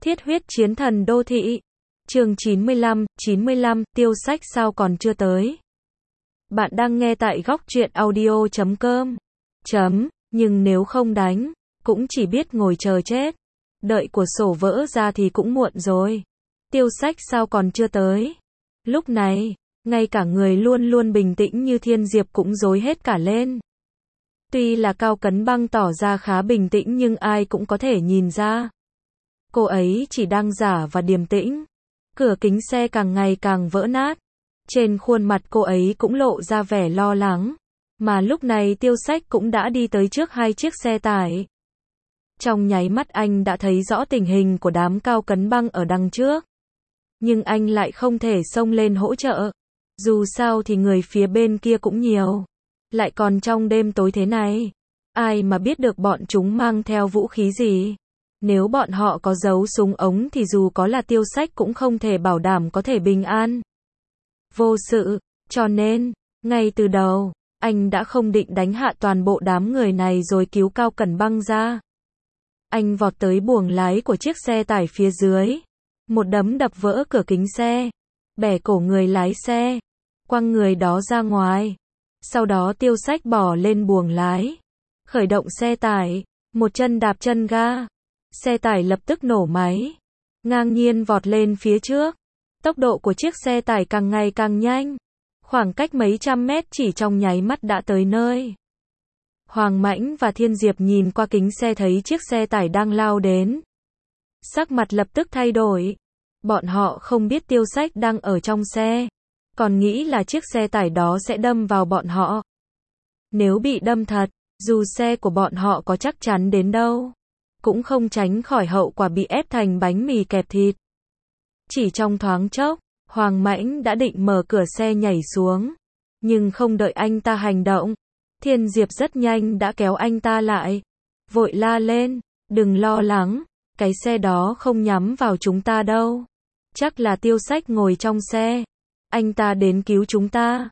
Thiết huyết chiến thần đô thị. Chương 95, Tiêu Sách sao còn chưa tới. Bạn đang nghe tại góc truyện audio.com. Nhưng nếu không đánh, cũng chỉ biết ngồi chờ chết. Đợi của sổ vỡ ra thì cũng muộn rồi. Tiêu Sách sao còn chưa tới. Lúc này, ngay cả người luôn luôn bình tĩnh như Thiên Diệp cũng rối hết cả lên. Tuy là Cao Cấn Băng tỏ ra khá bình tĩnh nhưng ai cũng có thể nhìn ra. Cô ấy chỉ đang giả và điềm tĩnh. Cửa kính xe càng ngày càng vỡ nát. Trên khuôn mặt cô ấy cũng lộ ra vẻ lo lắng. Mà lúc này Tiêu Sách cũng đã đi tới trước hai chiếc xe tải. Trong nháy mắt anh đã thấy rõ tình hình của đám Cao Cấn Băng ở đằng trước. Nhưng anh lại không thể xông lên hỗ trợ. Dù sao thì người phía bên kia cũng nhiều. Lại còn trong đêm tối thế này. Ai mà biết được bọn chúng mang theo vũ khí gì. Nếu bọn họ có giấu súng ống thì dù có là Tiêu Sách cũng không thể bảo đảm có thể bình an vô sự. Cho nên, ngay từ đầu, anh đã không định đánh hạ toàn bộ đám người này rồi cứu Cao Cấn Băng ra. Anh vọt tới buồng lái của chiếc xe tải phía dưới. Một đấm đập vỡ cửa kính xe. Bẻ cổ người lái xe. Quăng người đó ra ngoài. Sau đó Tiêu Sách bỏ lên buồng lái. Khởi động xe tải. Một chân đạp chân ga. Xe tải lập tức nổ máy. Ngang nhiên vọt lên phía trước. Tốc độ của chiếc xe tải càng ngày càng nhanh. Khoảng cách mấy trăm mét chỉ trong nháy mắt đã tới nơi. Hoàng Mãnh và Thiên Diệp nhìn qua kính xe thấy chiếc xe tải đang lao đến. Sắc mặt lập tức thay đổi. Bọn họ không biết Tiêu Sách đang ở trong xe. Còn nghĩ là chiếc xe tải đó sẽ đâm vào bọn họ. Nếu bị đâm thật, dù xe của bọn họ có chắc chắn đến đâu, cũng không tránh khỏi hậu quả bị ép thành bánh mì kẹp thịt. Chỉ trong thoáng chốc, Hoàng Mãnh đã định mở cửa xe nhảy xuống. Nhưng không đợi anh ta hành động, Thiên Diệp rất nhanh đã kéo anh ta lại. Vội la lên, đừng lo lắng, cái xe đó không nhắm vào chúng ta đâu. Chắc là Tiêu Sách ngồi trong xe. Anh ta đến cứu chúng ta.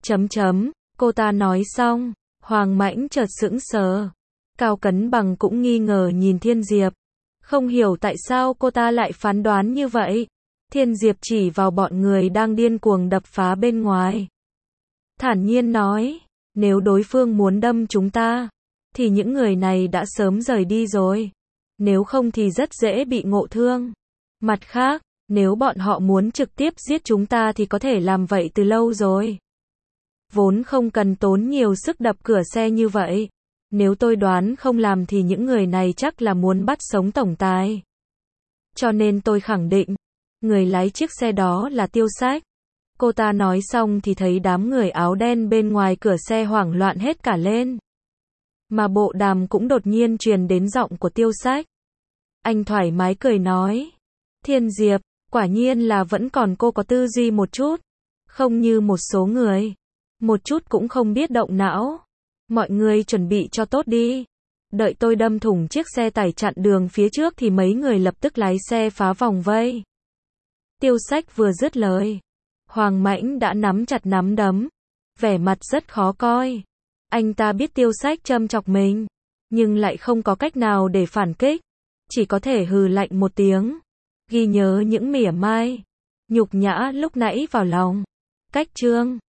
Cô ta nói xong, Hoàng Mãnh chợt sững sờ. Cao Cấn Băng cũng nghi ngờ nhìn Thiên Diệp. Không hiểu tại sao cô ta lại phán đoán như vậy. Thiên Diệp chỉ vào bọn người đang điên cuồng đập phá bên ngoài. Thản nhiên nói, nếu đối phương muốn đâm chúng ta, thì những người này đã sớm rời đi rồi. Nếu không thì rất dễ bị ngộ thương. Mặt khác, nếu bọn họ muốn trực tiếp giết chúng ta thì có thể làm vậy từ lâu rồi. Vốn không cần tốn nhiều sức đập cửa xe như vậy. Nếu tôi đoán không làm thì những người này chắc là muốn bắt sống tổng tài. Cho nên tôi khẳng định, người lái chiếc xe đó là Tiêu Sách. Cô ta nói xong thì thấy đám người áo đen bên ngoài cửa xe hoảng loạn hết cả lên. Mà bộ đàm cũng đột nhiên truyền đến giọng của Tiêu Sách. Anh thoải mái cười nói, Thiên Diệp, quả nhiên là vẫn còn cô có tư duy một chút. Không như một số người. Một chút cũng không biết động não. Mọi người chuẩn bị cho tốt đi. Đợi tôi đâm thủng chiếc xe tải chặn đường phía trước thì mấy người lập tức lái xe phá vòng vây. Tiêu Sách vừa dứt lời, Hoàng Mãnh đã nắm chặt nắm đấm. Vẻ mặt rất khó coi. Anh ta biết Tiêu Sách châm chọc mình, nhưng lại không có cách nào để phản kích. Chỉ có thể hừ lạnh một tiếng. Ghi nhớ những mỉa mai, nhục nhã lúc nãy vào lòng. Cách chương